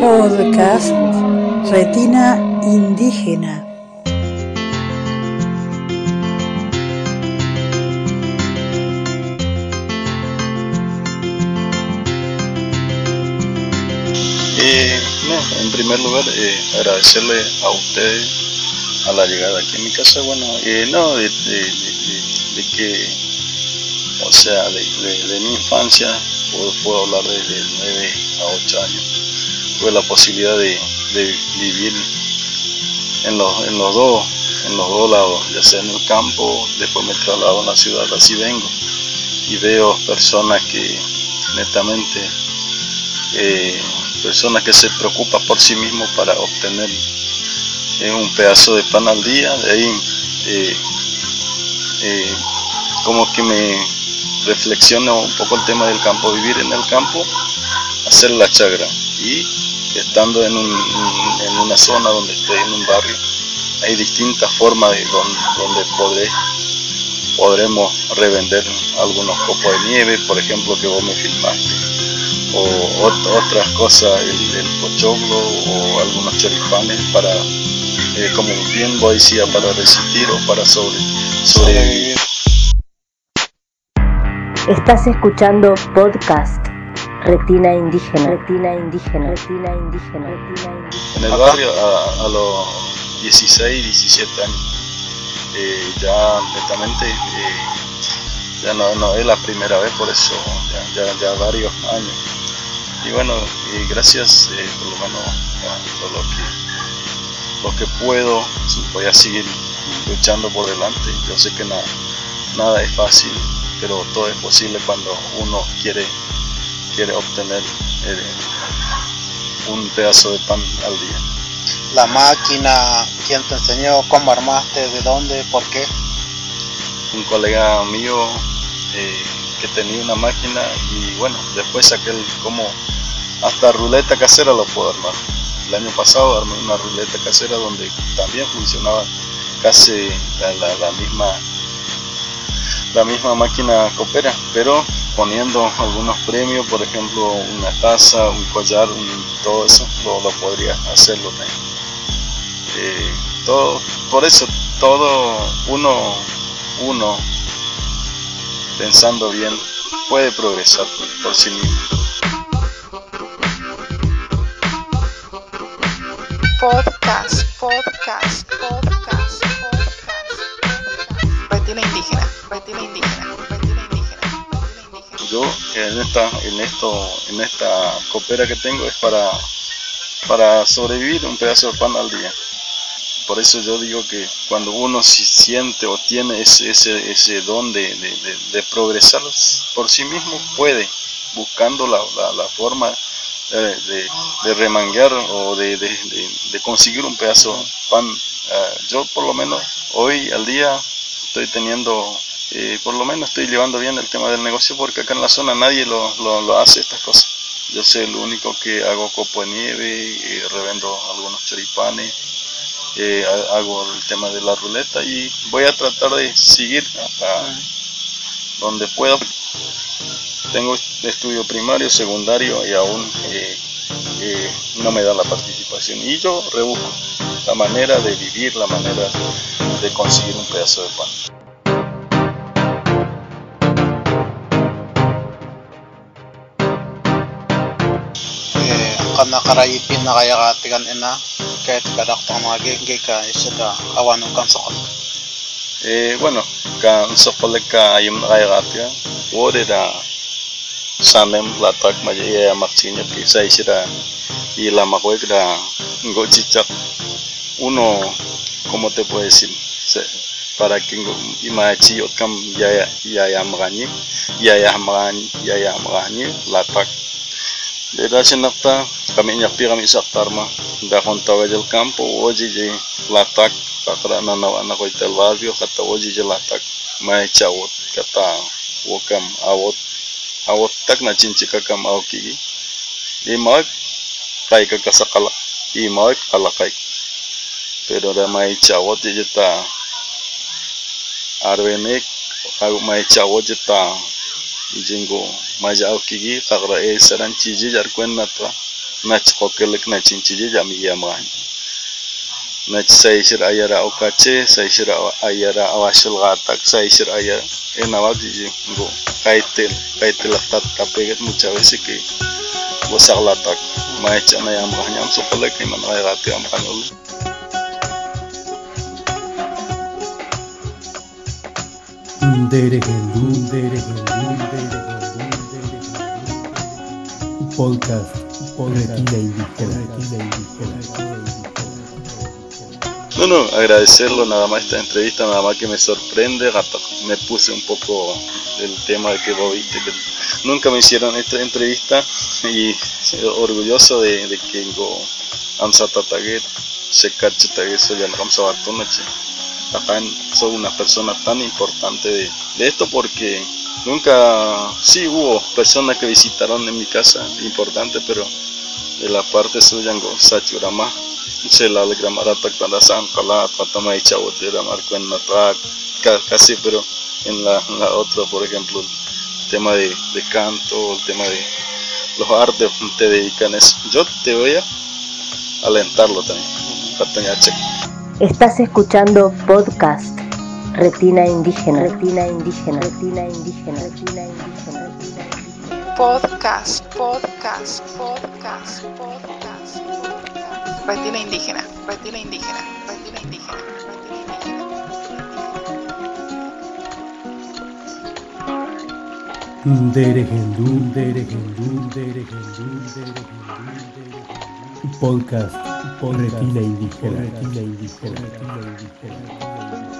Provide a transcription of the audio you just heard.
Podcast Retina Indígena. En primer lugar, agradecerle a ustedes a la llegada aquí en mi casa. Bueno, de que, o sea, de mi infancia, puedo hablar de 9 a 8 años. Tuve la posibilidad de vivir en los dos lados, ya sea en el campo, después me traslado a la ciudad, así vengo. Y veo personas que netamente, personas que se preocupan por sí mismos para obtener un pedazo de pan al día. De ahí como que me reflexiono un poco el tema del campo, vivir en el campo, hacer la chagra, y estando en una zona donde estoy, en un barrio, hay distintas formas de donde podremos revender algunos copos de nieve, por ejemplo, que vos me filmaste, o otras cosas, el pochoclo o algunos choripanes para, como bien vos decía, para resistir o para sobrevivir. Estás escuchando podcast Retina Indígena, Retina Indígena, Retina Indígena, Retina Indígena. En el barrio a los 16, 17 años, ya netamente, ya no es la primera vez, por eso ya varios años. Y bueno, gracias por lo menos a todo lo que puedo, voy a seguir luchando por delante. Yo sé que nada es fácil, pero todo es posible cuando uno quiere obtener un pedazo de pan al día. La máquina, ¿quién te enseñó? ¿Cómo armaste? ¿De dónde? ¿Por qué? Un colega mío que tenía una máquina, y bueno, después saqué como hasta ruleta casera lo puedo armar. El año pasado armé una ruleta casera donde también funcionaba casi la misma máquina copera, pero poniendo algunos premios, por ejemplo una taza, un collar, todo eso lo podría hacerlo también. Por eso todo uno pensando bien puede progresar por sí mismo. Podcast. Retina indígena. Yo en esta copera que tengo es para sobrevivir un pedazo de pan al día. Por eso yo digo que cuando uno siente o tiene ese don de progresar por sí mismo, puede, buscando la forma de remanguear o de conseguir un pedazo de pan. Yo por lo menos hoy al día estoy teniendo, por lo menos estoy llevando bien el tema del negocio, porque acá en la zona nadie lo hace estas cosas. Yo soy el único que hago copo de nieve, revendo algunos choripanes, hago el tema de la ruleta, y voy a tratar de seguir hasta donde pueda. Tengo estudio primario, secundario, y aún no me da la participación, y yo rebusco la manera de vivir, la manera de conseguir un pedazo de pan. Kana karayipin na kaya katigan ina kahit kadak pamagi ka isda awanu kan sokol. Bueno, kan sopaleka ayum kaya orera sanem latak maja maksinya kisah isira y la macuegra gochichak. Uno, ¿cómo te puedo decir? Para que imachi otkam ya magani latak. De nafta kami nyapi kami saktarma da kontawa del campo oji latak pakra nanawa na koitel barrio kata oji latak mai chawot kata wokam awot tak na chinchika kam awkigi imak kai ka kasakala imak alakai, pero da mai chawot jeta arwenek mai chawot jeta jingo majao kigi kakra saran chiji jar kwen natwa nach kokelek nach chinchille yami yamgan nach saishir ayara okache saishir ayara awashul gatak saishir ayara enawak go kaitel tapeget muchas veces que wasaglatak maicha na yamgan yam sokolek man gati amgan ul Podcast Retina Indígena. No, agradecerlo nada más esta entrevista, nada más que me sorprende, me puse un poco del tema de que vos viste que nunca me hicieron esta entrevista y orgulloso de que amsatataget, shekachataget soy anramsabatunache. Acá soy una persona tan importante de esto porque nunca, sí hubo personas que visitaron en mi casa, importante, pero de la parte suya, Sachurama, Chela, Gramarata, Kanasan, Kala, Patama y Chabotera, Marco en Natak, casi, pero en la otra, por ejemplo, el tema de canto, el tema de los artes, te dedican eso. Yo te voy a alentarlo también, Patañache. Estás escuchando podcast Retina Indígena, Retina Indígena, Retina Indígena, Retina Indígena, Retina Indígena. Podcast. Retina Indígena, Retina Indígena, Retina Indígena, Retina Indígena. Podcast Retina Indígena.